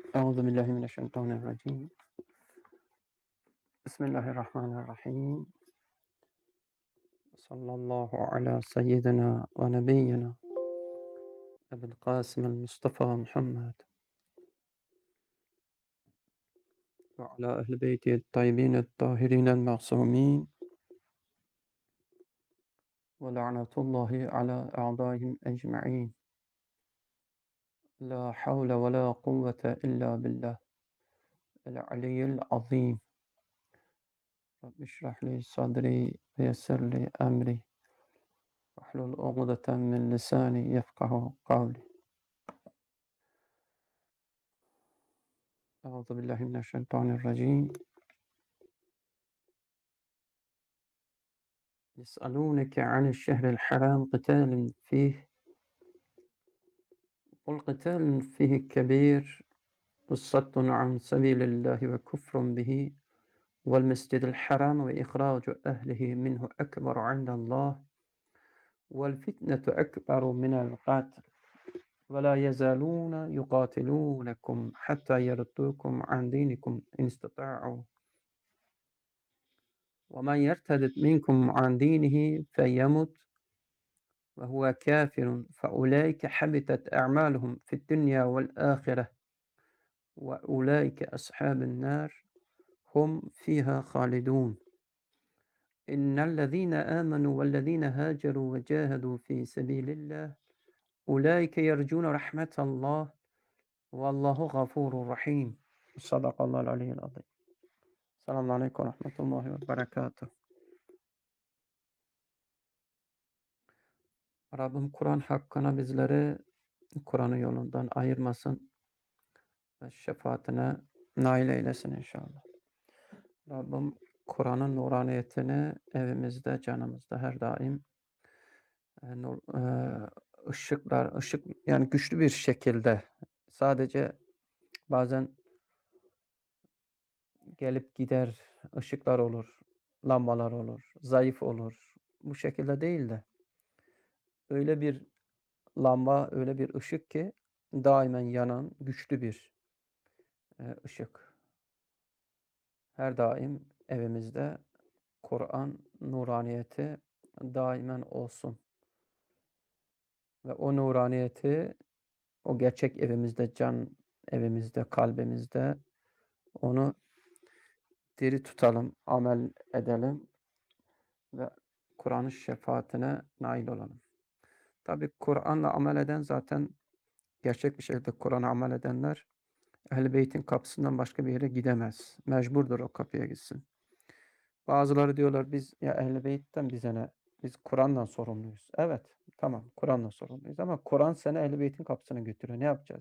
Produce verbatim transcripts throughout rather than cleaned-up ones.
أعوذ بالله من الشيطان الرجيم. بسم الله الرحمن الرحيم. صلى الله على سيدنا ونبينا أبي القاسم المصطفى محمد وعلى أهل بيته الطيبين الطاهرين المعصومين، ولعنة الله على أعدائهم أجمعين. لا حول ولا قوة إلا بالله العلي العظيم. رب اشرح لي صدري ويسر لي أمري واحلل عقدة من لساني يفقه قولي. أعوذ بالله من الشيطان الرجيم. يسألونك عن الشهر الحرام قتال فيه، قل قتال فيه كبير وصد عن سبيل الله وكفر به والمسجد الحرام وإخراج أهله منه أكبر عند الله والفتنة أكبر من القتل ولا يزالون يقاتلونكم حتى يردوكم عن دينكم إن استطاعوا ومن يرتد منكم عن دينه فيمت وهو كافر فأولئك حبطت أعمالهم في الدنيا والآخرة وأولئك أصحاب النار هم فيها خالدون. إن الذين آمنوا والذين هاجروا وجاهدوا في سبيل الله أولئك يرجون رحمة الله والله غفور رحيم. صدق الله العلي العظيم. السلام عليكم ورحمة الله وبركاته. Rabbim Kur'an hakkına bizleri Kur'an'ın yolundan ayırmasın ve şefaatine nail eylesin inşallah. Rabbim Kur'an'ın nuraniyetini evimizde, canımızda her daim e, nur, e, ışıklar, ışık yani güçlü bir şekilde sadece bazen gelip gider ışıklar olur, lambalar olur, zayıf olur. Bu şekilde değil de öyle bir lamba, öyle bir ışık ki daimen yanan güçlü bir e, ışık. Her daim evimizde Kur'an nuraniyeti daimen olsun. Ve o nuraniyeti o gerçek evimizde, can evimizde, kalbimizde onu diri tutalım, amel edelim ve Kur'an'ın şefaatine nail olalım. Tabi Kur'an'la amel eden zaten gerçek bir şekilde Kur'an'a amel edenler Ehl-i Beyt'in kapısından başka bir yere gidemez. Mecburdur o kapıya gitsin. Bazıları diyorlar biz ya Ehl-i Beyt'ten bize ne? Biz Kur'an'dan sorumluyuz. Evet, tamam Kur'an'dan sorumluyuz ama Kur'an seni Ehl-i Beyt'in kapısına götürüyor. Ne yapacağız?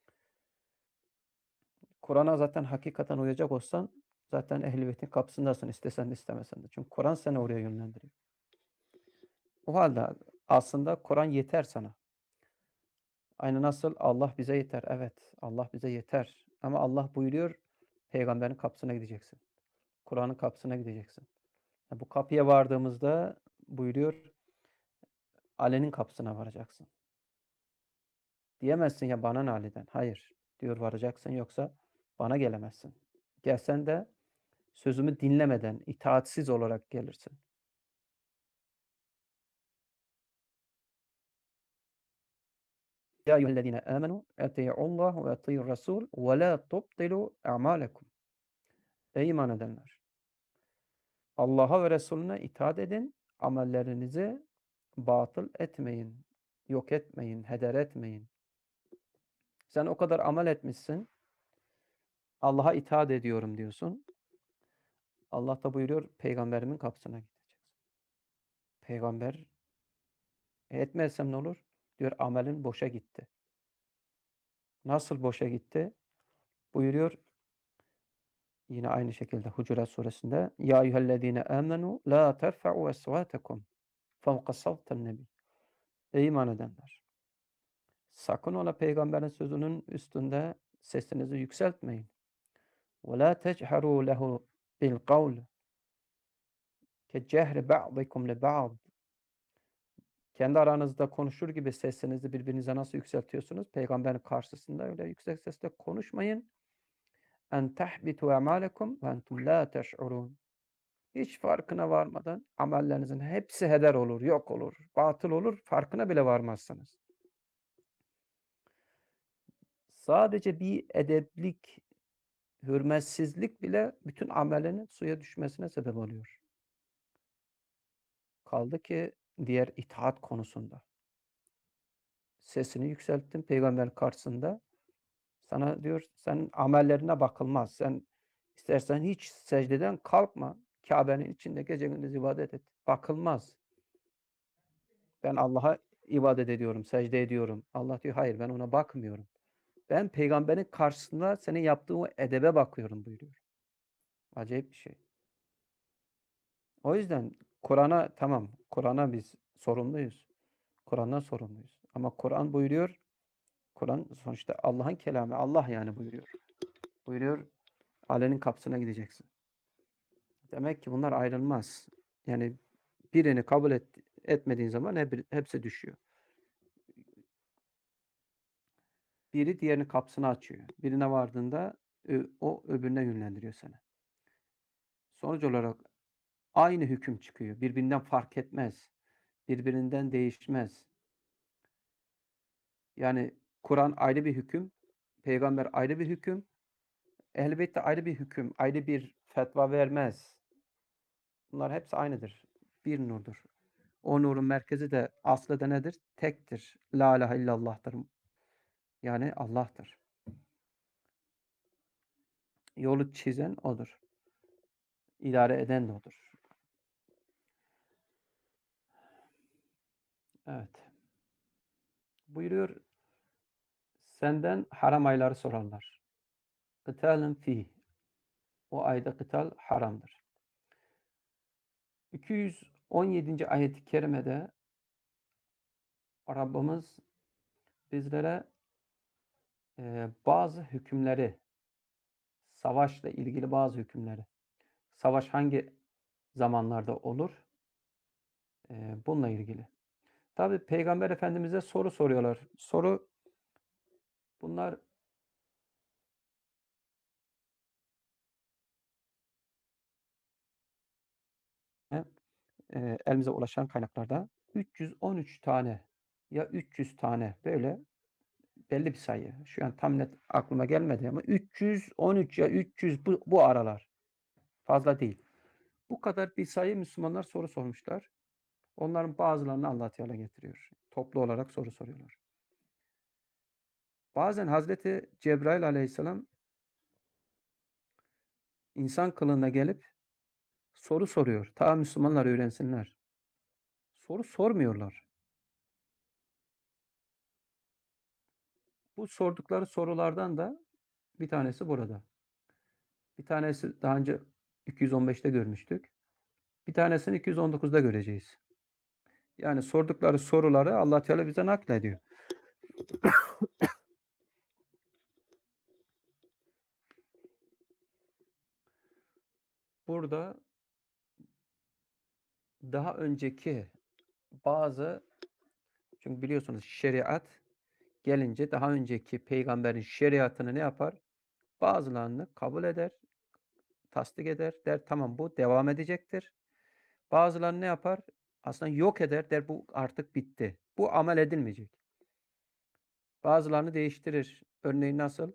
Kur'an'a zaten hakikaten uyacak olsan zaten Ehl-i Beyt'in kapısındasın istesen de istemesen de. Çünkü Kur'an seni oraya yönlendiriyor. O halde aslında Kur'an yeter sana. Aynı nasıl Allah bize yeter. Evet, Allah bize yeter. Ama Allah buyuruyor peygamberin kapısına gideceksin. Kur'an'ın kapısına gideceksin. Bu kapıya vardığımızda buyuruyor Ali'nin kapısına varacaksın. Diyemezsin ya bana ne Ali'den. Hayır. Diyor varacaksın yoksa bana gelemezsin. Gelsen de sözümü dinlemeden, itaatsiz olarak gelirsin. Ya eyyühellezine amenu eti'ullah ve eti'ur rasul ve la tubtilu a'malekum. Ey iman edenler! Allah'a ve Resulüne itaat edin, amellerinizi batıl etmeyin, yok etmeyin, heder etmeyin. Sen o kadar amel etmişsin, Allah'a itaat ediyorum diyorsun. Allah da buyuruyor, peygamberimin kapısına gideceksin. Peygamber etmezsem ne olur? Diyor amelin boşa gitti. Nasıl boşa gitti? Buyuruyor yine aynı şekilde Hucurat suresinde Ya eyyühellezine amenu la terfa'u esvâtekum fevka savten nebi. Ey iman edenler! Sakın ola peygamberin sözünün üstünde sesinizi yükseltmeyin. Ve la techeru lehu bil kavl ke cehri ba'dikum li ba'd. Kendi aranızda konuşur gibi sesinizi birbirinize nasıl yükseltiyorsunuz? Peygamberin karşısında öyle yüksek sesle konuşmayın. En tahbitu a'malekum ve entum la teş'urun. Hiç farkına varmadan amellerinizin hepsi heder olur, yok olur, batıl olur, farkına bile varmazsınız. Sadece bir edeplik, hürmetsizlik bile bütün amelinin suya düşmesine sebep oluyor. Kaldı ki diğer itaat konusunda. Sesini yükselttin peygamber karşısında. Sana diyor senin amellerine bakılmaz. Sen istersen hiç secdeden kalkma. Kabe'nin içinde gece gündüz ibadet et. Bakılmaz. Ben Allah'a ibadet ediyorum, secde ediyorum. Allah diyor hayır ben ona bakmıyorum. Ben peygamberin karşısında senin yaptığın o edebe bakıyorum buyuruyor. Acayip bir şey. O yüzden Kur'an'a tamam, Kur'an'a biz sorumluyuz. Kur'an'dan sorumluyuz. Ama Kur'an buyuruyor, Kur'an sonuçta Allah'ın kelamı. Allah yani buyuruyor. Buyuruyor, Ale'nin kapısına gideceksin. Demek ki bunlar ayrılmaz. Yani birini kabul et, etmediğin zaman hep, hepsi düşüyor. Biri diğerinin kapısını açıyor. Birine vardığında o öbürüne yönlendiriyor seni. Sonuç olarak aynı hüküm çıkıyor. Birbirinden fark etmez. Birbirinden değişmez. Yani Kur'an ayrı bir hüküm, peygamber ayrı bir hüküm, elbette ayrı bir hüküm, ayrı bir fetva vermez. Bunlar hepsi aynıdır. Bir nurdur. O nurun merkezi de aslı da nedir? Tektir. La ilahe illallah'tır. Yani Allah'tır. Yolu çizen odur. İdare eden de odur. Evet. Buyuruyor, senden haram ayları sorarlar. Kıtalın fih. O ayda kıtal haramdır. iki yüz on yedinci ayet-i kerimede Rabbimiz bizlere e, bazı hükümleri, savaşla ilgili bazı hükümleri, savaş hangi zamanlarda olur? E, bununla ilgili. Tabi Peygamber Efendimiz'e soru soruyorlar. Soru bunlar e, elimize ulaşan kaynaklarda üç yüz on üç tane ya üç yüz tane böyle belli bir sayı. Şu an tam net aklıma gelmedi ama üç yüz on üç ya üç yüz bu, bu aralar. Fazla değil. Bu kadar bir sayı Müslümanlar soru sormuşlar. Onların bazılarını Allah Teala getiriyor. Toplu olarak soru soruyorlar. Bazen Hazreti Cebrail Aleyhisselam insan kılığına gelip soru soruyor. Ta Müslümanlar öğrensinler. Soru sormuyorlar. Bu sordukları sorulardan da bir tanesi burada. Bir tanesi daha önce iki yüz on beşte görmüştük. Bir tanesini iki yüz on dokuzda göreceğiz. Yani sordukları soruları Allah Teala bize naklediyor. Burada daha önceki bazı, çünkü biliyorsunuz şeriat gelince daha önceki peygamberin şeriatını ne yapar? Bazılarını kabul eder, tasdik eder, der tamam bu devam edecektir. Bazılarını ne yapar? Aslında yok eder, der bu artık bitti. Bu amel edilmeyecek. Bazılarını değiştirir. Örneğin nasıl?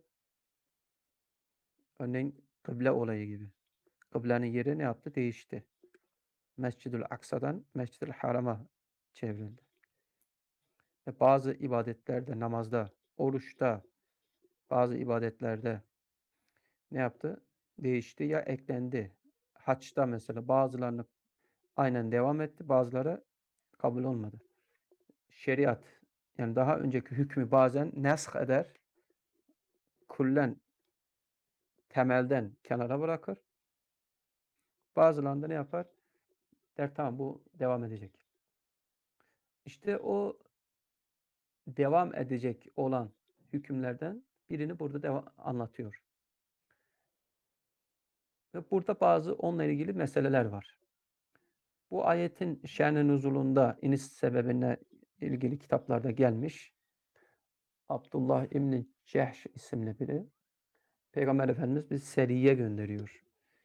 Örneğin kıble olayı gibi. Kıblenin yeri ne yaptı? Değişti. Mescid-ül Aksa'dan Mescid-ül Haram'a çevrildi. Ve bazı ibadetlerde, namazda, oruçta, bazı ibadetlerde ne yaptı? Değişti ya eklendi. Haçta mesela bazılarını aynen devam etti, bazıları kabul olmadı. Şeriat, yani daha önceki hükmü bazen nesk eder, kullen, temelden kenara bırakır. Bazılarında ne yapar? Der tamam bu devam edecek. İşte o devam edecek olan hükümlerden birini burada devam, anlatıyor. Ve burada bazı onunla ilgili meseleler var. Bu ayetin şen-i nuzulunda, iniş sebebine ilgili kitaplarda gelmiş. Abdullah İbni Cehş isimli biri, Peygamber Efendimiz bir seriye gönderiyor.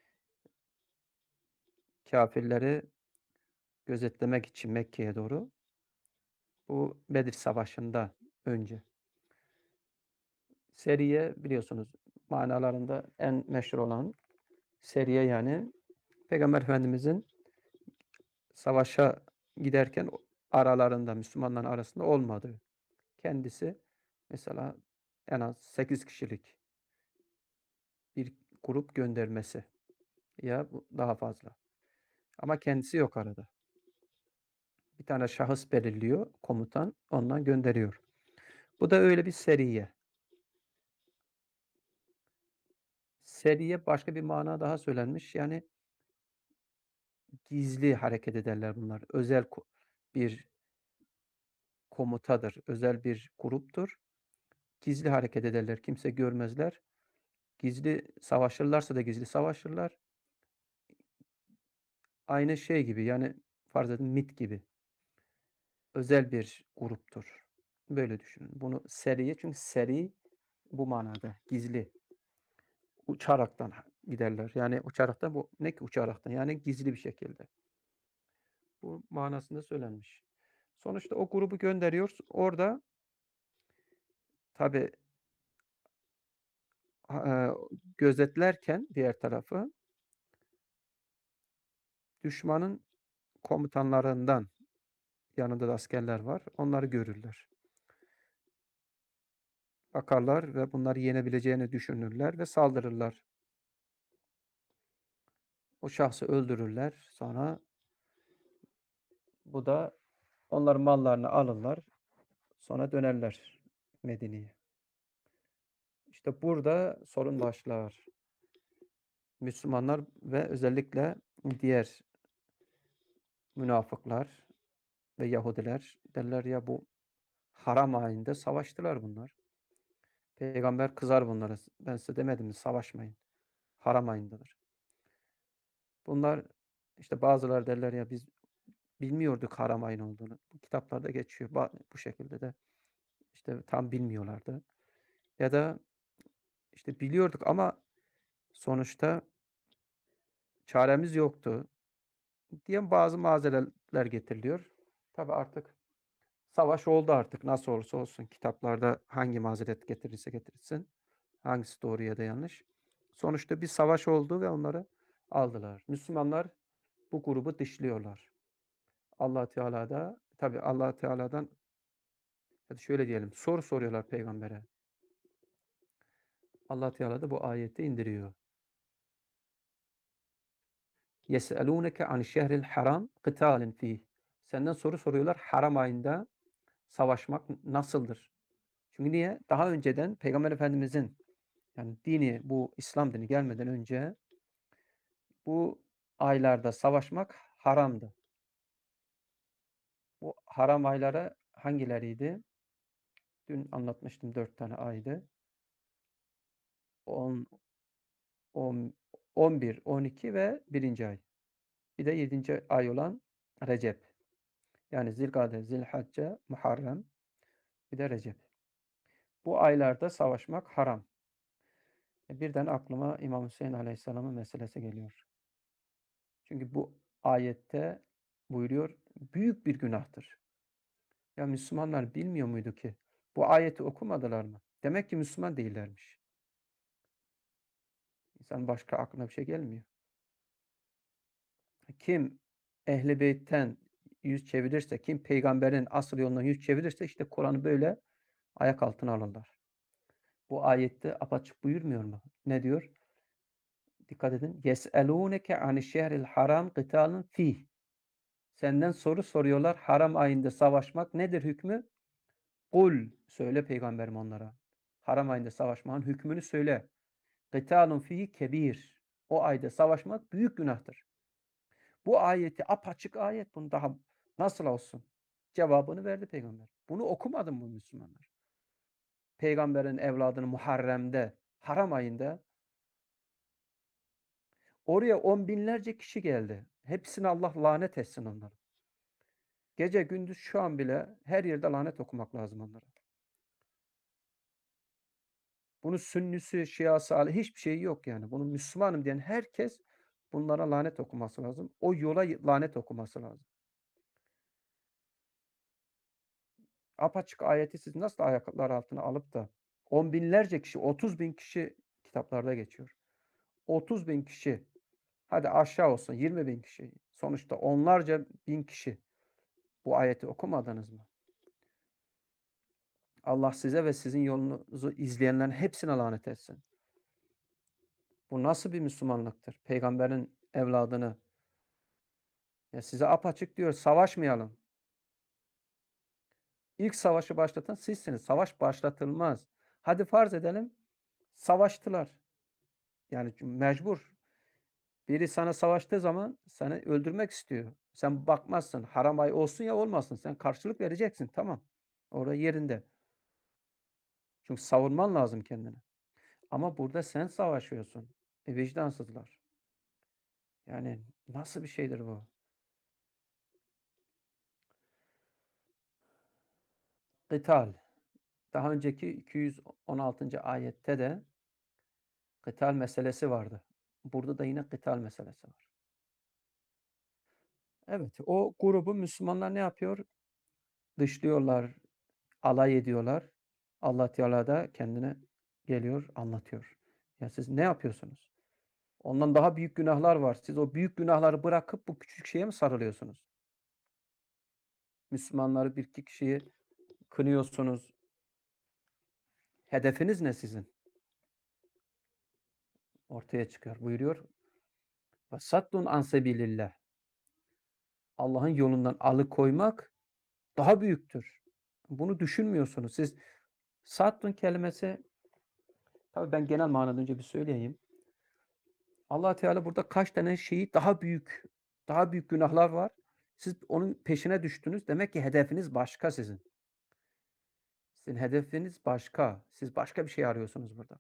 Kâfirleri gözetlemek için Mekke'ye doğru. Bu Bedir Savaşı'nda önce. Seriye biliyorsunuz manalarında en meşhur olan seriye yani Peygamber Efendimizin savaşa giderken aralarında Müslümanların arasında olmadığı. Kendisi mesela en az sekiz kişilik bir grup göndermesi ya daha fazla. Ama kendisi yok arada. Bir tane şahıs belirliyor komutan, ondan gönderiyor. Bu da öyle bir seriye. Seriye başka bir mana daha söylenmiş. Yani gizli hareket ederler bunlar. Özel bir komutadır, özel bir gruptur. Gizli hareket ederler, kimse görmezler. Gizli savaşırlarsa da gizli savaşırlar. Aynı şey gibi yani farz edin MİT gibi. Özel bir gruptur. Böyle düşünün. Bunu seriye çünkü seri bu manada gizli. Uçaraktan giderler. Yani uçaraktan bu ne ki uçaraktan? Yani gizli bir şekilde. Bu manasında söylenmiş. Sonuçta o grubu gönderiyoruz. Orada tabii eee, gözetlerken diğer tarafı düşmanın komutanlarından yanında da askerler var. Onları görürler. Bakarlar ve bunları yenebileceğini düşünürler ve saldırırlar. O şahsı öldürürler. Sonra bu da onların mallarını alırlar. Sonra dönerler Medine'ye. İşte burada sorun başlar. Müslümanlar ve özellikle diğer münafıklar ve Yahudiler derler ya bu haram ayında savaştılar bunlar. Peygamber kızar bunlara. Ben size demedim mi savaşmayın. Haram ayındadır. Bunlar işte bazıları derler ya biz bilmiyorduk haram ayın olduğunu. Bu kitaplarda geçiyor. Bu şekilde de işte tam bilmiyorlardı. Ya da işte biliyorduk ama sonuçta çaremiz yoktu diye bazı mazereler getiriliyor. Tabi artık savaş oldu artık nasıl olursa olsun kitaplarda hangi mazeret getirirse getirsin. Hangisi doğru ya da yanlış. Sonuçta bir savaş oldu ve onları aldılar. Müslümanlar bu grubu dışlıyorlar. Allah Teala da tabi Allah Teala'dan hadi şöyle diyelim soru soruyorlar peygambere. Allah Teala da bu ayeti indiriyor. Yes'elûneke anişşehril haram kıtâlin fîh. Senden soru soruyorlar haram ayında savaşmak nasıldır? Çünkü niye? Daha önceden Peygamber Efendimizin yani dini bu İslam dini gelmeden önce bu aylarda savaşmak haramdı. Bu haram ayları hangileriydi? Dün anlatmıştım dört tane aydı. on, on, on bir, on iki ve birinci ay. Bir de yedinci ay olan Recep. Yani Zilgade, Zilhacce, Muharrem, bir de Recep. Bu aylarda savaşmak haram. E birden aklıma İmam Hüseyin Aleyhisselam'ın meselesi geliyor. Çünkü bu ayette buyuruyor, büyük bir günahtır. Ya Müslümanlar bilmiyor muydu ki? Bu ayeti okumadılar mı? Demek ki Müslüman değillermiş. İnsan başka aklına bir şey gelmiyor. Kim Ehl-i Beyt'ten yüz çevirirse, kim peygamberin asıl yolundan yüz çevirirse işte Kur'an'ı böyle ayak altına alırlar. Bu ayette apaçık buyurmuyor mu? Ne diyor? Dikkat edin. Yes'elûneke anişşehril haram kıtâlın fîh. Senden soru soruyorlar. Haram ayında savaşmak nedir hükmü? Kul. Söyle peygamberim onlara. Haram ayında savaşmanın hükmünü söyle. Kıtâlun fîh kebîr. O ayda savaşmak büyük günahtır. Bu ayeti apaçık ayet. Bunu daha nasıl olsun? Cevabını verdi peygamber. Bunu okumadı mı Müslümanlar? Peygamberin evladını Muharrem'de, haram ayında oraya on binlerce kişi geldi. Hepsine Allah lanet etsin onları. Gece gündüz şu an bile her yerde lanet okumak lazım onlara. Bunun Sünnisi, Şiası, Ali hiçbir şeyi yok yani. Bunun Müslümanım diyen herkes bunlara lanet okuması lazım. O yola lanet okuması lazım. Apaçık ayeti siz nasıl ayaklar altına alıp da on binlerce kişi, otuz bin kişi kitaplarda geçiyor. otuz bin kişi, hadi aşağı olsun yirmi bin kişi. Sonuçta onlarca bin kişi bu ayeti okumadınız mı? Allah size ve sizin yolunuzu izleyenlerin hepsine lanet etsin. Bu nasıl bir Müslümanlıktır? Peygamberin evladını ya size apaçık diyor, savaşmayalım. İlk savaşı başlatan sizsiniz. Savaş başlatılmaz. Hadi farz edelim, savaştılar. Yani mecbur. Biri sana savaştığı zaman seni öldürmek istiyor. Sen bakmazsın. Haram ay olsun ya olmasın. Sen karşılık vereceksin. Tamam. Orada yerinde. Çünkü savunman lazım kendini. Ama burada sen savaşıyorsun. E, vicdansızlar. Yani nasıl bir şeydir bu? Kıtal. Daha önceki iki yüz on altıncı ayette de kıtal meselesi vardı. Burada da yine kıtal meselesi var. Evet, o grubu Müslümanlar ne yapıyor? Dışlıyorlar, alay ediyorlar. Allah Teala da kendine geliyor, anlatıyor. Ya siz ne yapıyorsunuz? Ondan daha büyük günahlar var. Siz o büyük günahları bırakıp bu küçük şeye mi sarılıyorsunuz? Müslümanları, bir iki kişiyi kınıyorsunuz. Hedefiniz ne sizin? Ortaya çıkıyor. Buyuruyor. Ve an sebilillah. Allah'ın yolundan alıkoymak daha büyüktür. Bunu düşünmüyorsunuz. Siz saddun kelimesi, tabii ben genel manada önce bir söyleyeyim. Allah Teala burada kaç tane şeyi daha büyük, daha büyük günahlar var. Siz onun peşine düştünüz. Demek ki hedefiniz başka sizin. Sizin hedefiniz başka. Siz başka bir şey arıyorsunuz burada.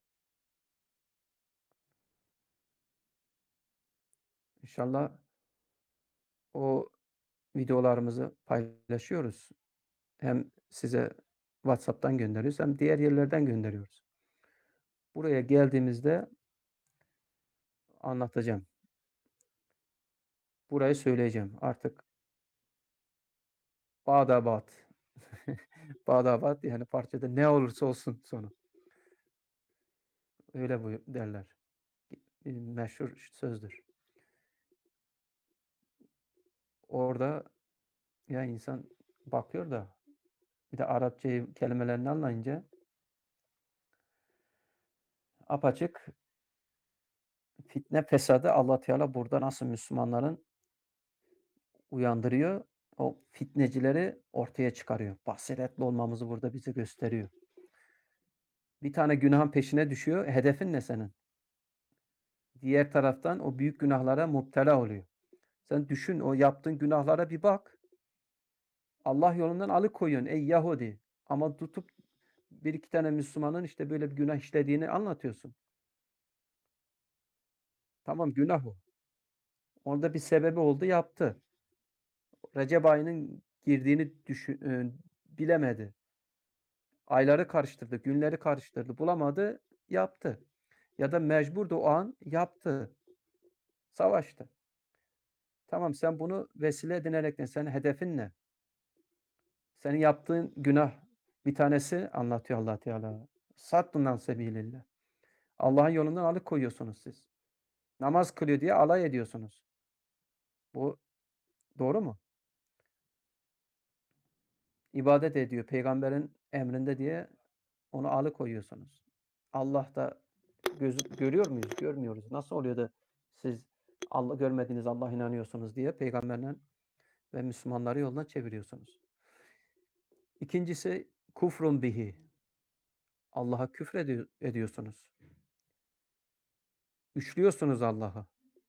İnşallah o videolarımızı paylaşıyoruz. Hem size WhatsApp'tan gönderiyoruz hem diğer yerlerden gönderiyoruz. Buraya geldiğimizde anlatacağım. Burayı söyleyeceğim. Artık Bağdabat. Bağdabat yani parçada ne olursa olsun sonu. Öyle bu derler. Bir meşhur sözdür. Orada ya insan bakıyor da bir de Arapçayı kelimelerini anlayınca apaçık fitne fesadı Allah Teala burada nasıl Müslümanların uyandırıyor, o fitnecileri ortaya çıkarıyor. Basiretli olmamızı burada bize gösteriyor. Bir tane günahın peşine düşüyor. Hedefin ne senin? Diğer taraftan o büyük günahlara muptela oluyor. Sen düşün, o yaptığın günahlara bir bak. Allah yolundan alıkoyuyorsun ey Yahudi. Ama tutup bir iki tane Müslümanın işte böyle bir günah işlediğini anlatıyorsun. Tamam, günah o. Orada bir sebebi oldu, yaptı. Recep ayının girdiğini düşün, e, bilemedi. Ayları karıştırdı, günleri karıştırdı. Bulamadı, yaptı. Ya da mecburdu o an, yaptı. Savaştı. Tamam, sen bunu vesile edinerekten senin hedefin ne? Senin yaptığın günah bir tanesi anlatıyor Allah Teala. Saddun sebilillah. Allah'ın yolundan alıkoyuyorsunuz siz. Namaz kılıyor diye alay ediyorsunuz. Bu doğru mu? İbadet ediyor peygamberin emrinde diye onu alıkoyuyorsunuz. Allah da göz, görüyor muyuz? Görmüyoruz. Nasıl oluyor da siz Allah görmediğiniz Allah'a inanıyorsunuz diye peygamberle ve Müslümanları yoldan çeviriyorsunuz. İkincisi kufrun bihi. Allah'a küfür ediyor, ediyorsunuz. Üçlüyorsunuz Allah'ı.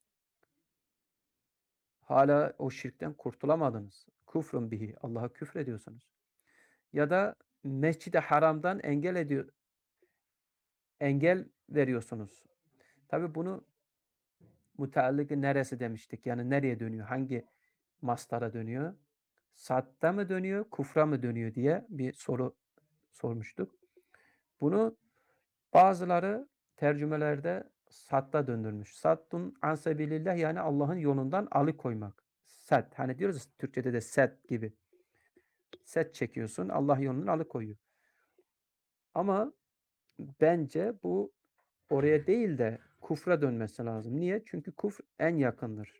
Hala o şirkten kurtulamadınız. Kufrun bihi. Allah'a küfür ediyorsunuz. Ya da Mescid-i Haram'dan engel ediyor, engel veriyorsunuz. Tabi bunu Mütealliki neresi demiştik? Yani nereye dönüyor? Hangi masdara dönüyor? Sadda mı dönüyor, kufra mı dönüyor diye bir soru sormuştuk. Bunu bazıları tercümelerde sadda döndürmüş. Saddun an sebilillah yani Allah'ın yolundan alıkoymak. Sad. Hani diyoruz ya, Türkçede de set gibi. Set çekiyorsun, Allah yolundan alıkoyuyor. Ama bence bu oraya değil de kufra dönmesi lazım. Niye? Çünkü kufr en yakındır.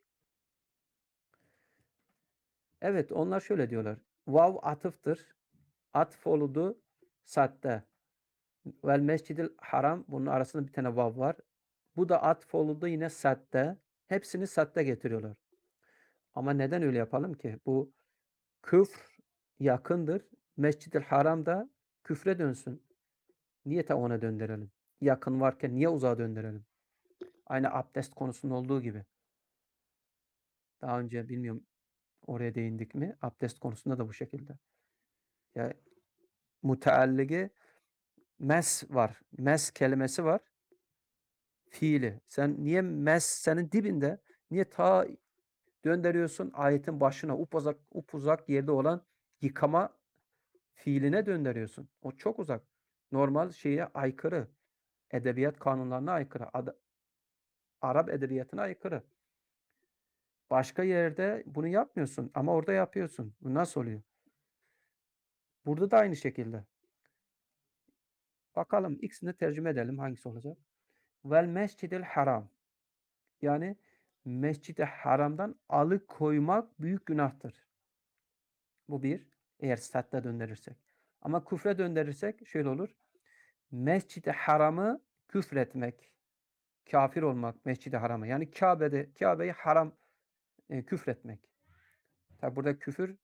Evet, onlar şöyle diyorlar. Vav atıftır. Atf oludu sadde. Vel mescidil haram. Bunun arasında bir tane vav var. Bu da atf oludu yine sadde. Hepsini sadde getiriyorlar. Ama neden öyle yapalım ki? Bu küfr yakındır. Mescid-i Haram da küfre dönsün. Niye ta ona döndürelim? Yakın varken niye uzağa döndürelim? Aynı abdest konusunda olduğu gibi. Daha önce bilmiyorum oraya değindik mi? Abdest konusunda da bu şekilde. Ya mütealligi mes var. Mes kelimesi var. Fiili. Sen niye mes senin dibinde niye ta döndürüyorsun ayetin başına upuzak upuzak yerde olan yıkama fiiline döndürüyorsun. O çok uzak. Normal şeye aykırı. Edebiyat kanunlarına aykırı. Ad- Arap edebiyatına aykırı. Başka yerde bunu yapmıyorsun ama orada yapıyorsun. Bu nasıl oluyor? Burada da aynı şekilde. Bakalım ikisini tercüme edelim. Hangisi olacak? Vel mescidil haram. Yani mescid-i haramdan alıkoymak büyük günahtır. Bu bir. Eğer statta döndürürsek. Ama küfre döndürürsek şöyle olur. Mescid-i haramı küfretmek. Kafir olmak mescid-i harama. Yani Kabe'de Kabe'yi haram e, küfretmek. Tabi burada küfür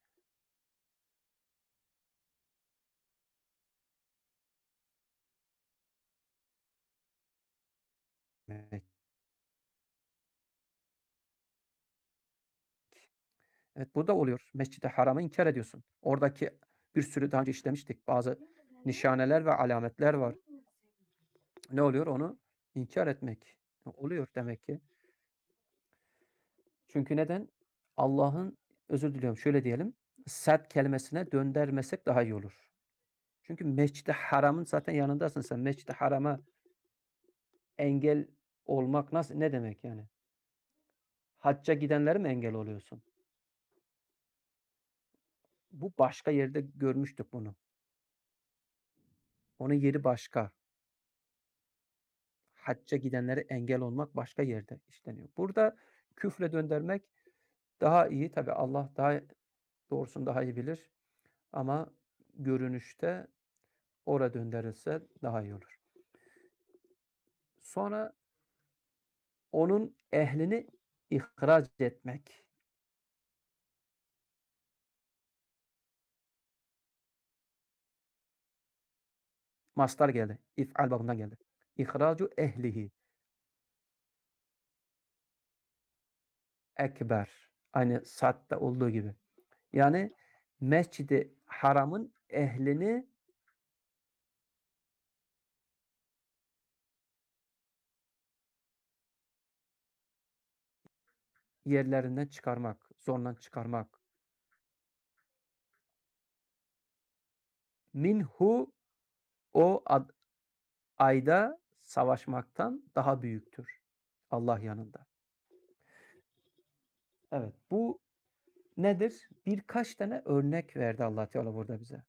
evet burada oluyor. Mescid-i haramı inkar ediyorsun. Oradaki bir sürü daha önce işlemiştik. Bazı nişaneler ve alametler var. Ne oluyor? Onu inkar etmek. Oluyor demek ki. Çünkü neden? Allah'ın özür diliyorum şöyle diyelim. Sad kelimesine döndürmesek daha iyi olur. Çünkü Mescid-i Haram'ın zaten yanındasın sen. Mescid-i Haram'a engel olmak nasıl ne demek yani? Hacca gidenlere mi engel oluyorsun? Bu başka yerde görmüştük bunu. Onun yeri başka. Hacca gidenlere engel olmak başka yerde işleniyor. Burada küfre döndürmek daha iyi. Tabi Allah daha doğrusunu daha iyi bilir. Ama görünüşte oraya döndürülse daha iyi olur. Sonra onun ehlini ihraç etmek. Mastar geldi. İf'al babından geldi. İhracu ehlihi. Ekber. Aynı Sad'da olduğu gibi. Yani Mescid-i Haram'ın ehlini yerlerinden çıkarmak, zorla çıkarmak. Minhu o ad, ayda savaşmaktan daha büyüktür. Allah yanında. Evet, bu nedir? Birkaç tane örnek verdi Allah Teala burada bize.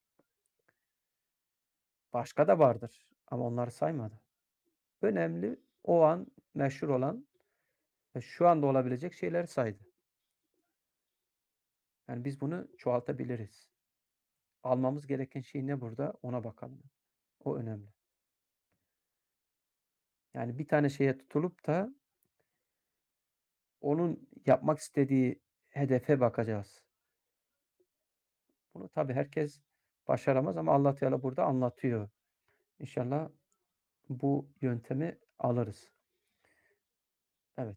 Başka da vardır ama onları saymadı. Önemli o an meşhur olan ve şu anda olabilecek şeyleri saydı. Yani biz bunu çoğaltabiliriz. Almamız gereken şey ne burada? Ona bakalım. O önemli. Yani bir tane şeye tutulup da onun yapmak istediği hedefe bakacağız. Bunu tabii herkes başaramaz ama Allah Teala burada anlatıyor. İnşallah bu yöntemi alırız. Evet.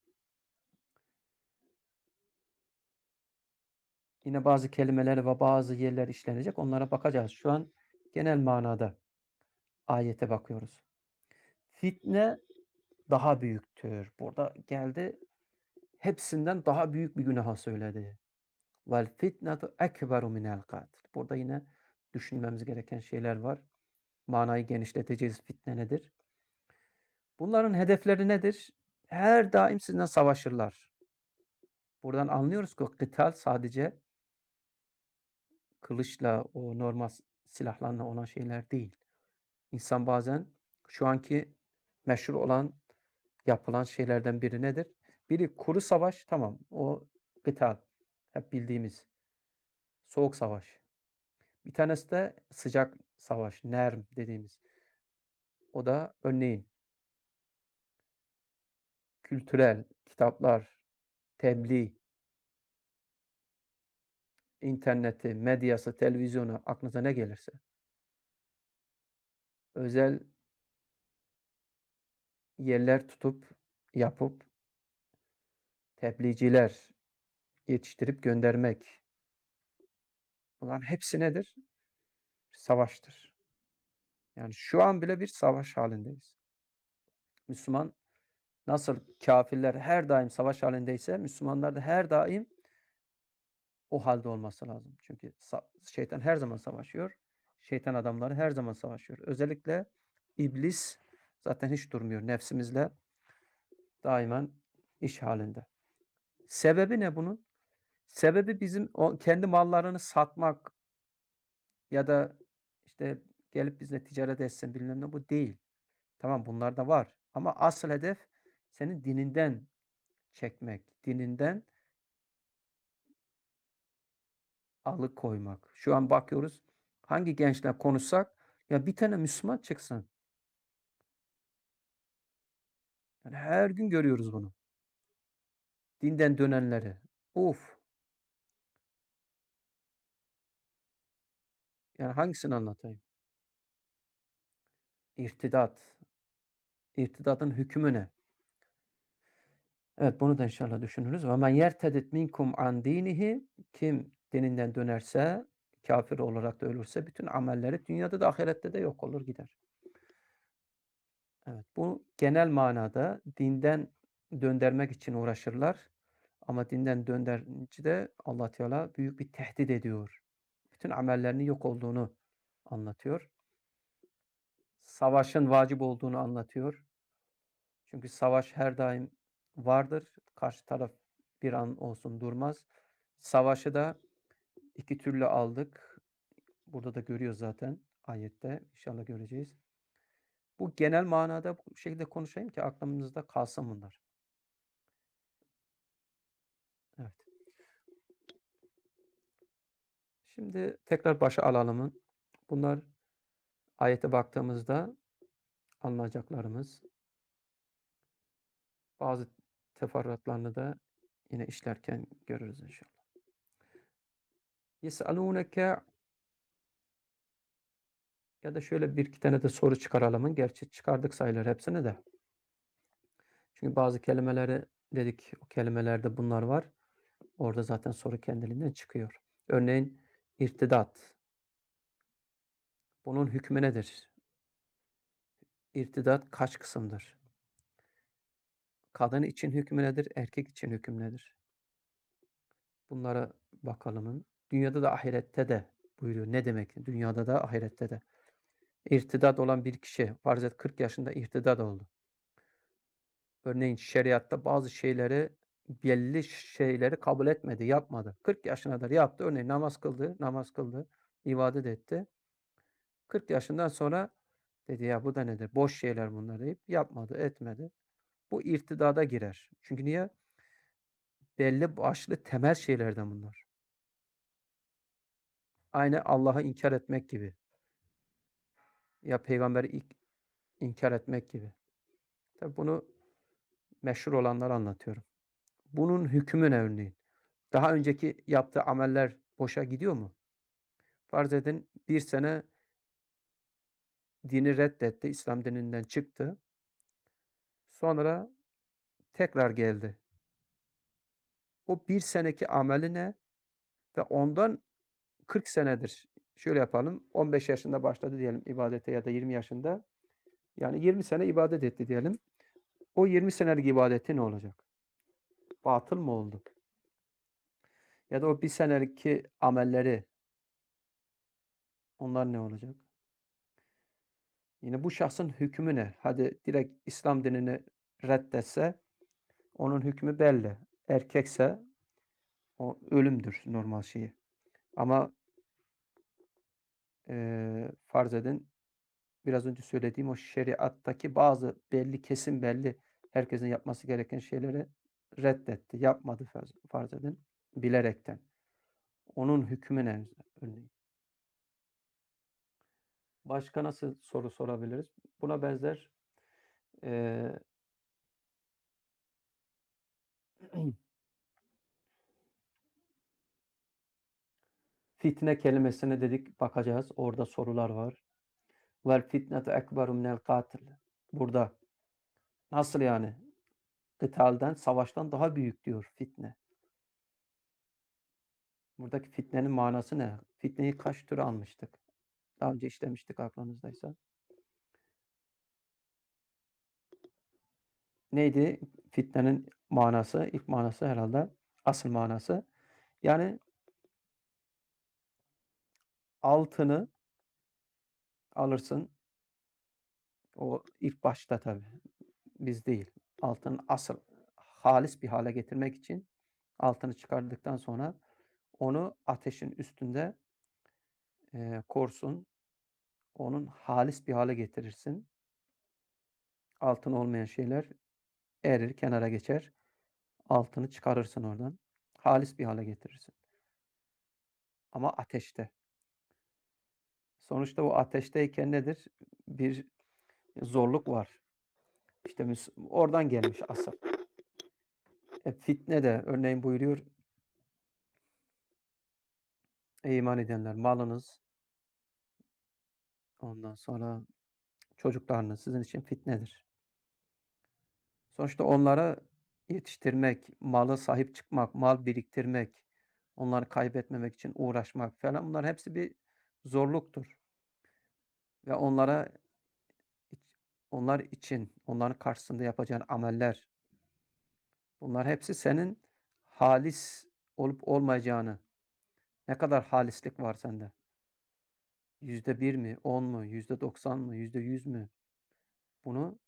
Yine bazı kelimeler ve bazı yerler işlenecek. Onlara bakacağız. Şu an genel manada ayete bakıyoruz. Fitne daha büyüktür. Burada geldi, hepsinden daha büyük bir günaha söyledi. Vel fitnetu ekberu minel katil. Burada yine düşünmemiz gereken şeyler var. Manayı genişleteceğiz. Fitne nedir? Bunların hedefleri nedir? Her daim sizinle savaşırlar. Buradan anlıyoruz ki o kıtal sadece kılıçla, o normal silahlarla olan şeyler değil. İnsan bazen şu anki meşhur olan, yapılan şeylerden biri nedir? Biri kuru savaş, tamam. O kıtal. Hep bildiğimiz. Soğuk savaş. Bir tanesi de sıcak savaş, nerm dediğimiz. O da örneğin kültürel, kitaplar, tebliğ, interneti, medyası, televizyonu, aklınıza ne gelirse. Özel yerler tutup, yapıp, tebliğciler yetiştirip göndermek. Bunların hepsi nedir? Savaştır. Yani şu an bile bir savaş halindeyiz. Müslüman nasıl kâfirler her daim savaş halindeyse Müslümanlar da her daim o halde olması lazım. Çünkü şeytan her zaman savaşıyor. Şeytan adamları her zaman savaşıyor. Özellikle iblis zaten hiç durmuyor. Nefsimizle daima iş halinde. Sebebi ne bunun? Sebebi bizim o kendi mallarını satmak ya da işte gelip bizle ticaret etsin bilmem ne, bu değil. Tamam, bunlar da var. Ama asıl hedef senin dininden çekmek, dininden alıkoymak. Şu an bakıyoruz, hangi gençle konuşsak ya bir tane Müslüman çıksın. Yani her gün görüyoruz bunu. Dinden dönenleri. Uf. Yani hangisini anlatayım? İrtidat. İrtidatın hükmü ne? Evet, bunu da inşallah düşünürüz. Ve men yertedit minkum an dinihi, kim dininden dönerse, kafir olarak da ölürse bütün amelleri dünyada da ahirette de yok olur gider. Evet, bu genel manada dinden döndürmek için uğraşırlar. Ama dinden döndürünce de Allah Teala büyük bir tehdit ediyor. Bütün amellerinin yok olduğunu anlatıyor. Savaşın vacip olduğunu anlatıyor. Çünkü savaş her daim vardır. Karşı taraf bir an olsun durmaz. Savaşı da iki türlü aldık. Burada da görüyoruz zaten ayette. İnşallah göreceğiz. Bu genel manada bu şekilde konuşayım ki aklımızda kalsın bunlar. Evet. Şimdi tekrar başa alalım. Bunlar ayete baktığımızda anlayacaklarımız. Bazı teferruatlarını da yine işlerken görürüz inşallah. Yes'alûneke, ya da şöyle bir iki tane de soru çıkaralım. Gerçi çıkardık sayılır hepsini de. Çünkü bazı kelimeleri dedik, o kelimelerde bunlar var. Orada zaten soru kendiliğinden çıkıyor. Örneğin irtidat. Bunun hükmü nedir? İrtidat kaç kısımdır? Kadın için hükmü nedir? Erkek için hükmü nedir? Bunlara bakalım. Dünyada da ahirette de buyuruyor. Ne demek? Dünyada da ahirette de. İrtidat olan bir kişi, farz et kırk yaşında irtidat oldu. Örneğin şeriatta bazı şeyleri, belli şeyleri kabul etmedi, yapmadı. kırk yaşına kadar yaptı. Örneğin namaz kıldı, namaz kıldı, ibadet etti. kırk yaşından sonra dedi ya bu da nedir? Boş şeyler bunlar deyip yapmadı, etmedi. Bu irtidada girer. Çünkü niye? Belli başlı temel şeylerden bunlar. Aynı Allah'ı inkar etmek gibi. Ya peygamberi inkar etmek gibi. Tabii bunu meşhur olanları anlatıyorum. Bunun hükmü ne örneğin? Daha önceki yaptığı ameller boşa gidiyor mu? Farz edin bir sene dini reddetti, İslam dininden çıktı. Sonra tekrar geldi. O bir seneki ameli ne? Ve ondan kırk senedir. Şöyle yapalım. on beş yaşında başladı diyelim ibadete ya da yirmi yaşında. Yani yirmi sene ibadet etti diyelim. o yirmi senelik ibadeti ne olacak? Batıl mı oldu? Ya da o bir senelikki amelleri onlar ne olacak? Yine bu şahsın hükmü ne? Hadi direkt İslam dinini reddetse onun hükmü belli. Erkekse o ölümdür normal şeyi. Ama eee, farz edin biraz önce söylediğim o şeriattaki bazı belli, kesin belli herkesin yapması gereken şeyleri reddetti. Yapmadı farz, farz edin bilerekten. Onun hükmü ne örneğin? Başka nasıl soru sorabiliriz? Buna benzer eee fitne kelimesine dedik bakacağız. Orada sorular var. Vel fitnetu ekberu minel katil. Burada nasıl yani? Kıtalden, savaştan daha büyük diyor fitne. Buradaki fitnenin manası ne? Fitneyi kaç tür almıştık? Daha önce işlemiştik aklınızdaysa. Neydi fitnenin manası? İlk manası herhalde asıl manası. Yani altını alırsın. O ilk başta tabii. Biz değil. Altın asıl halis bir hale getirmek için altını çıkardıktan sonra onu ateşin üstünde eee, korsun. Onun halis bir hale getirirsin. Altın olmayan şeyler erir, kenara geçer. Altını çıkarırsın oradan. Halis bir hale getirirsin. Ama ateşte. Sonuçta o ateşteyken nedir? Bir zorluk var. İşte oradan gelmiş asıl. E, fitne de örneğin buyuruyor. Ey iman edenler malınız ondan sonra çocuklarınız sizin için fitnedir. Sonuçta onlara yetiştirmek, malı sahip çıkmak, mal biriktirmek, onları kaybetmemek için uğraşmak falan bunların hepsi bir zorluktur. Ve onlara onlar için, onların karşısında yapacağın ameller, bunlar hepsi senin halis olup olmayacağını, ne kadar halislik var sende? Yüzde bir mi, on mu, yüzde doksan mı, yüzde yüz mü? Bunu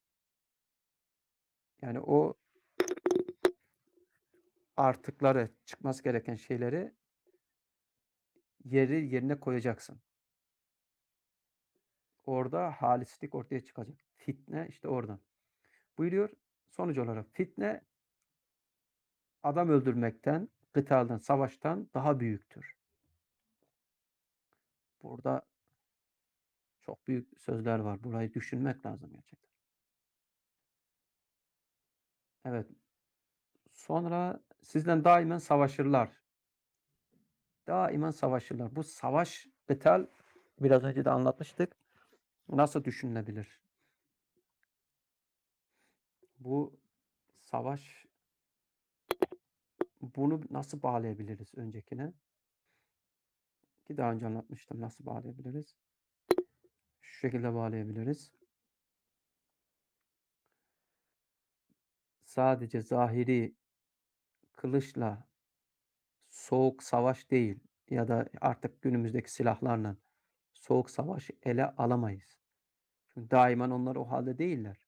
yani o artıkları, çıkması gereken şeyleri yeri yerine koyacaksın. Orada halislik ortaya çıkacak. Fitne işte oradan. Buyuruyor sonuç olarak fitne adam öldürmekten, kıtaldan, savaştan daha büyüktür. Burada çok büyük sözler var. Burayı düşünmek lazım gerçekten. Evet. Sonra sizden daimen savaşırlar. Daimen savaşırlar. Bu savaş, kıtal biraz önce de anlatmıştık. Nasıl düşünülebilir? Bu savaş bunu nasıl bağlayabiliriz öncekine? Ki daha önce anlatmıştım. Nasıl bağlayabiliriz? Şu şekilde bağlayabiliriz. Sadece zahiri kılıçla soğuk savaş değil ya da artık günümüzdeki silahlarla soğuk savaşı ele alamayız. Çünkü daimen onlar o halde değiller.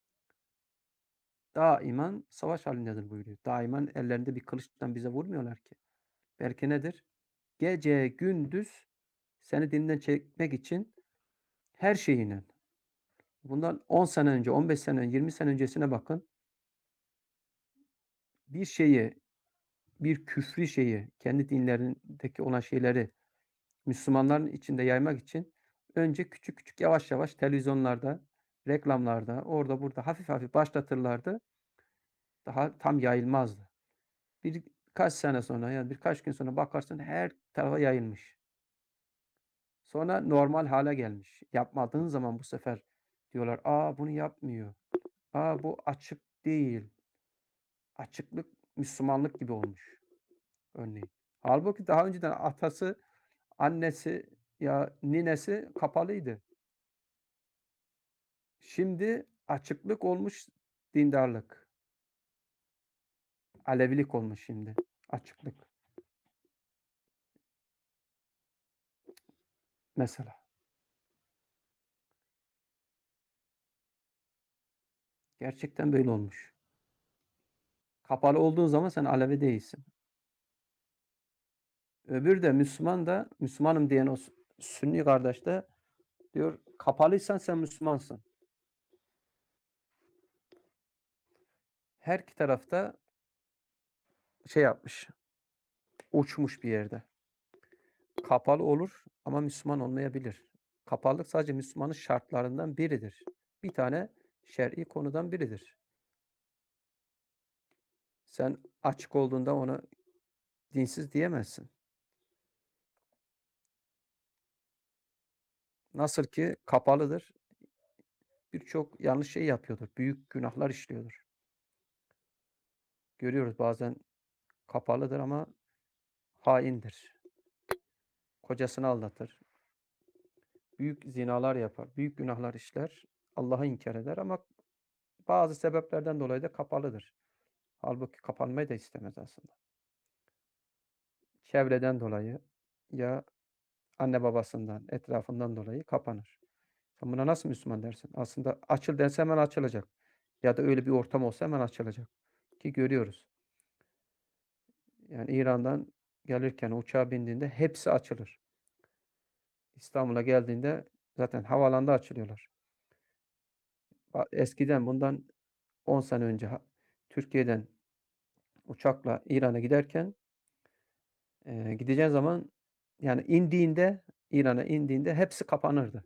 Daimen savaş halindedir buyuruyor. Daimen ellerinde bir kılıçtan bize vurmuyorlar ki. Belki nedir? Gece gündüz seni dinden çekmek için her şeyine. Bundan on sene önce, on beş sene, yirmi sene öncesine bakın. Bir şeyi, bir küfrü şeyi, kendi dinlerindeki olan şeyleri Müslümanların içinde yaymak için önce küçük küçük yavaş yavaş televizyonlarda, reklamlarda, orada burada hafif hafif başlatırlardı. Daha tam yayılmazdı. Birkaç sene sonra yani birkaç gün sonra bakarsın her tarafa yayılmış. Sonra normal hale gelmiş. Yapmadığın zaman bu sefer diyorlar, aa bunu yapmıyor. Aa bu açık değil. Açıklık Müslümanlık gibi olmuş örneğin. Halbuki daha önceden atası, annesi ya ninesi kapalıydı. Şimdi açıklık olmuş. dindarlık, Alevilik olmuş şimdi, açıklık mesela. Gerçekten böyle olmuş. Kapalı olduğun zaman sen Alevi değilsin. Öbürü de Müslüman da Müslümanım diyen o Sünni kardeş de diyor kapalıysan sen Müslümansın. Her iki tarafta şey yapmış, uçmuş bir yerde. Kapalı olur ama Müslüman olmayabilir. Kapalılık sadece Müslümanın şartlarından biridir. Bir tane şer'i konudan biridir. Sen açık olduğunda ona dinsiz diyemezsin. Nasıl ki kapalıdır, birçok yanlış şey yapıyordur, büyük günahlar işliyordur. Görüyoruz bazen kapalıdır ama haindir. Kocasını aldatır. Büyük zinalar yapar, büyük günahlar işler. Allah'ı inkar eder ama bazı sebeplerden dolayı da kapalıdır. Halbuki kapanmayı da istemez aslında. Çevreden dolayı ya anne babasından, etrafından dolayı kapanır. Sen buna nasıl Müslüman dersin? Aslında açıl dense hemen açılacak. Ya da öyle bir ortam olsa hemen açılacak. Ki görüyoruz. Yani İran'dan gelirken uçağa bindiğinde hepsi açılır. İstanbul'a geldiğinde zaten havaalanında açılıyorlar. Eskiden bundan on sene önce Türkiye'den uçakla İran'a giderken e, gideceğin zaman yani indiğinde İran'a indiğinde hepsi kapanırdı.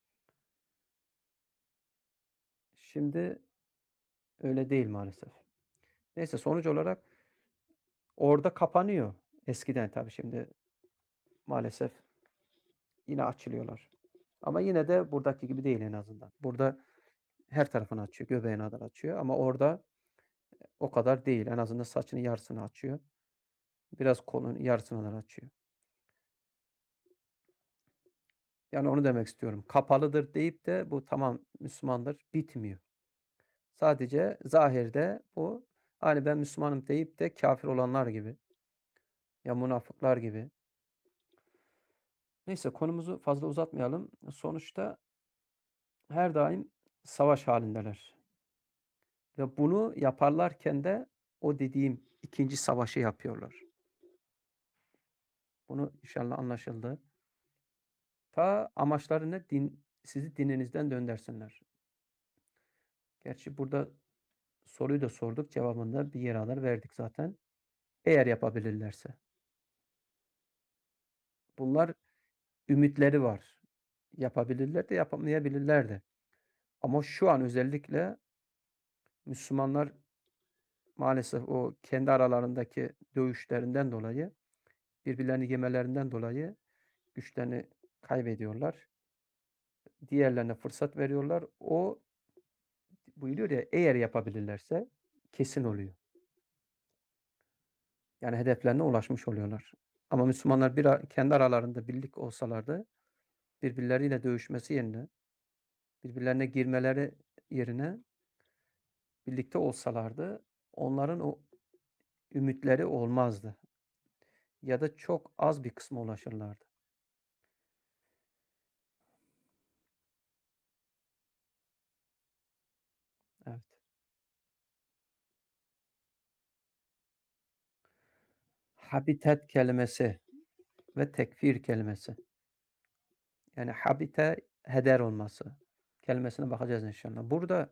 Şimdi öyle değil maalesef. Neyse sonuç olarak orada kapanıyor. Eskiden tabii şimdi maalesef yine açılıyorlar. Ama yine de buradaki gibi değil en azından. Burada her tarafını açıyor, göbeğine kadar açıyor ama orada o kadar değil. En azından saçının yarısını açıyor. Biraz kolun yarısını kadar açıyor. Yani onu demek istiyorum. Kapalıdır deyip de bu tamam Müslümandır bitmiyor. Sadece zahirde bu hani ben Müslümanım deyip de kafir olanlar gibi ya münafıklar gibi. Neyse konumuzu fazla uzatmayalım. Sonuçta her daim savaş halindeler. Ve bunu yaparlarken de o dediğim ikinci savaşı yapıyorlar. Bunu inşallah anlaşıldı. Ta amaçları ne? Din, sizi dininizden döndürsünler. Gerçi burada soruyu da sorduk. Cevabında bir yer alır verdik zaten. Eğer yapabilirlerse. Bunlar ümitleri var. Yapabilirler de yapamayabilirler de. Ama şu an özellikle Müslümanlar maalesef o kendi aralarındaki dövüşlerinden dolayı, birbirlerini yemelerinden dolayı güçlerini kaybediyorlar. Diğerlerine fırsat veriyorlar. O buyuruyor ya eğer yapabilirlerse kesin oluyor. Yani hedeflerine ulaşmış oluyorlar. Ama Müslümanlar bir kendi aralarında birlik olsalardı birbirleriyle dövüşmesi yerine birbirlerine girmeleri yerine birlikte olsalardı onların o ümitleri olmazdı. Ya da çok az bir kısma ulaşırlardı. Evet. Habitat kelimesi ve tekfir kelimesi. Yani habite heder olması kelimesine bakacağız inşallah. Burada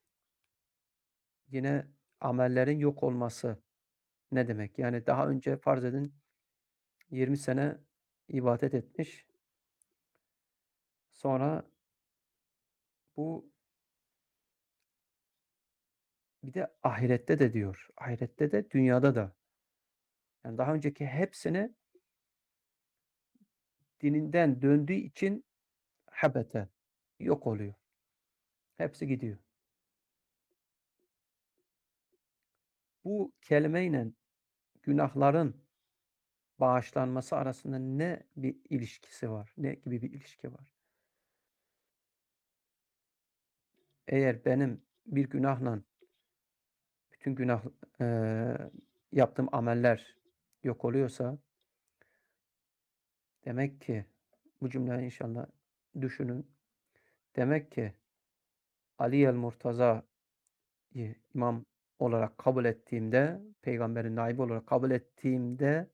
yine amellerin yok olması ne demek? Yani daha önce farz edin yirmi sene ibadet etmiş. Sonra bu bir de ahirette de diyor. Ahirette de dünyada da. Yani daha önceki hepsini dininden döndüğü için habete yok oluyor. Hepsi gidiyor. Bu kelimeyle günahların bağışlanması arasında ne bir ilişkisi var? Ne gibi bir ilişki var? Eğer benim bir günahla bütün günah eee, yaptığım ameller yok oluyorsa demek ki bu cümleyi inşallah düşünün. Demek ki Ali el Murtaza'yı imam olarak kabul ettiğimde, peygamberin naibi olarak kabul ettiğimde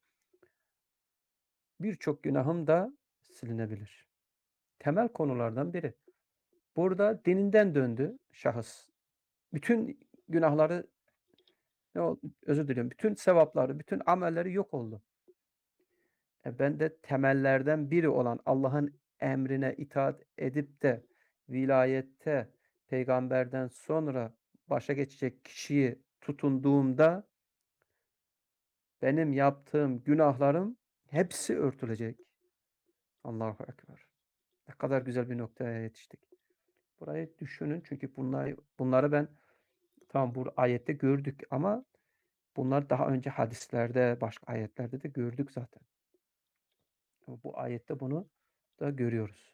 birçok günahım da silinebilir. Temel konulardan biri. Burada dininden döndü şahıs. Bütün günahları ne oldu? Özür diliyorum. Bütün sevapları, bütün amelleri yok oldu. E ben de temellerden biri olan Allah'ın emrine itaat edip de vilayette peygamberden sonra başa geçecek kişiyi tutunduğumda benim yaptığım günahlarım hepsi örtülecek. Allahu Ekber. Ne kadar güzel bir noktaya yetiştik. Burayı düşünün çünkü bunları, bunları ben tamam bu ayette gördük ama bunlar daha önce hadislerde, başka ayetlerde de gördük zaten. Ama bu ayette bunu da görüyoruz.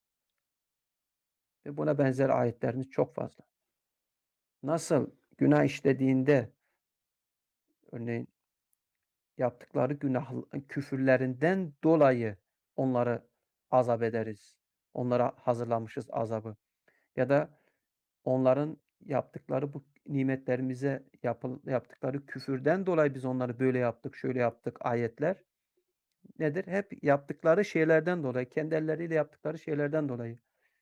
Ve buna benzer ayetlerimiz çok fazla. Nasıl günah işlediğinde örneğin yaptıkları günah küfürlerinden dolayı onları azap ederiz. Onlara hazırlamışız azabı. Ya da onların yaptıkları bu nimetlerimize yapıl yaptıkları küfürden dolayı biz onları böyle yaptık, şöyle yaptık ayetler nedir? Hep yaptıkları şeylerden dolayı, kendi elleriyle yaptıkları şeylerden dolayı.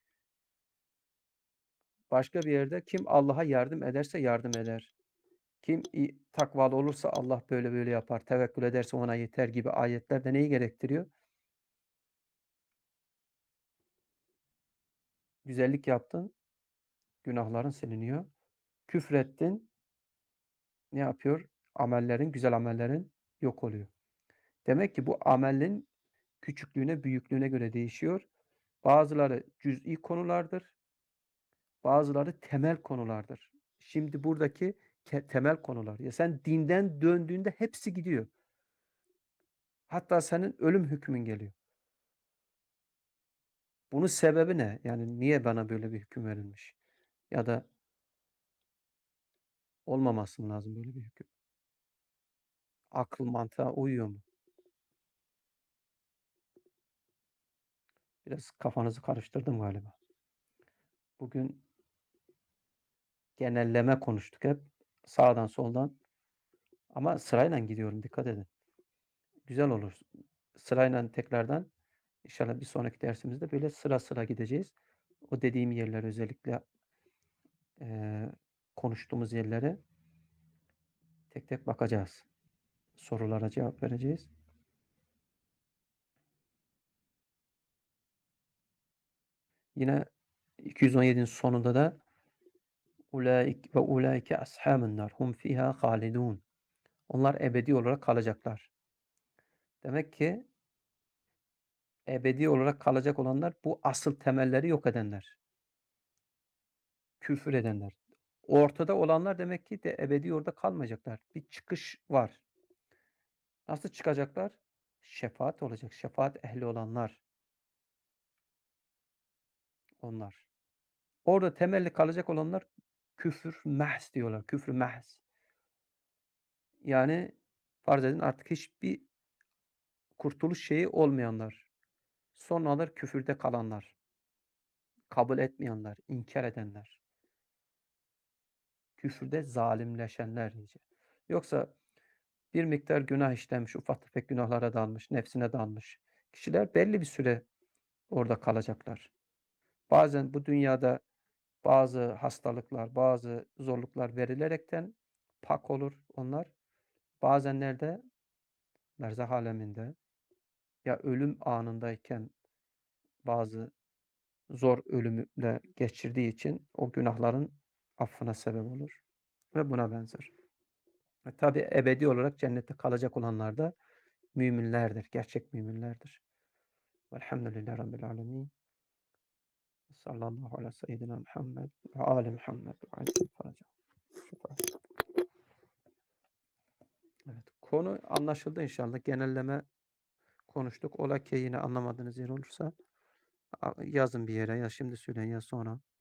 Başka bir yerde kim Allah'a yardım ederse yardım eder. Kim i takvalı olursa Allah böyle böyle yapar. Tevekkül ederse ona yeter gibi ayetler de neyi gerektiriyor? Güzellik yaptın, günahların siliniyor. Küfrettin, ne yapıyor? Amellerin, güzel amellerin yok oluyor. Demek ki bu amelin küçüklüğüne, büyüklüğüne göre değişiyor. Bazıları cüz'i konulardır, bazıları temel konulardır. Şimdi buradaki ke temel konular. Ya sen dinden döndüğünde hepsi gidiyor. Hatta senin ölüm hükmün geliyor. Bunun sebebi ne? Yani niye bana böyle bir hüküm verilmiş? Ya da olmaması mı lazım böyle bir hüküm? Akıl mantığa uyuyor mu? Biraz kafanızı karıştırdım galiba. Bugün genelleme konuştuk hep. Sağdan soldan. Ama sırayla gidiyorum. Dikkat edin. Güzel olur. Sırayla tekrardan inşallah bir sonraki dersimizde böyle sıra sıra gideceğiz. O dediğim yerler özellikle eee, konuştuğumuz yerlere tek tek bakacağız. Sorulara cevap vereceğiz. Yine iki yüz on yedinin sonunda da ulaik ve ulaike ashabun nar hum fiha halidun. Onlar ebedi olarak kalacaklar. Demek ki ebedi olarak kalacak olanlar bu asıl temelleri yok edenler. Küfür edenler. Ortada olanlar demek ki de ebedi orada kalmayacaklar. Bir çıkış var. Nasıl çıkacaklar? Şefaat olacak. Şefaat ehli olanlar. Onlar. Orada temelli kalacak olanlar küfür mehz diyorlar. Küfrü mehz. Yani farz edin artık hiçbir kurtuluş şeyi olmayanlar. Sonralar küfürde kalanlar. Kabul etmeyenler, inkar edenler. Küfürde zalimleşenler iyice. Yoksa bir miktar günah işlemiş, ufak tefek günahlara dalmış, nefsine dalmış kişiler belli bir süre orada kalacaklar. Bazen bu dünyada bazı hastalıklar, bazı zorluklar verilerekten pak olur onlar. Bazen nerede? Berzah aleminde ya ölüm anındayken bazı zor ölümle geçirdiği için o günahların affına sebep olur ve buna benzer. E, tabii ebedi olarak cennette kalacak olanlar da müminlerdir, gerçek müminlerdir. Velhamdülillahi Rabbil alemin. Sallallahu ala seyyidina Muhammed ve ali Muhammed ve aleyhi faraca. Evet, konu anlaşıldı inşallah. Genelleme konuştuk. Ola ki yine anlamadığınız yer olursa yazın bir yere ya şimdi söyleyin ya sonra.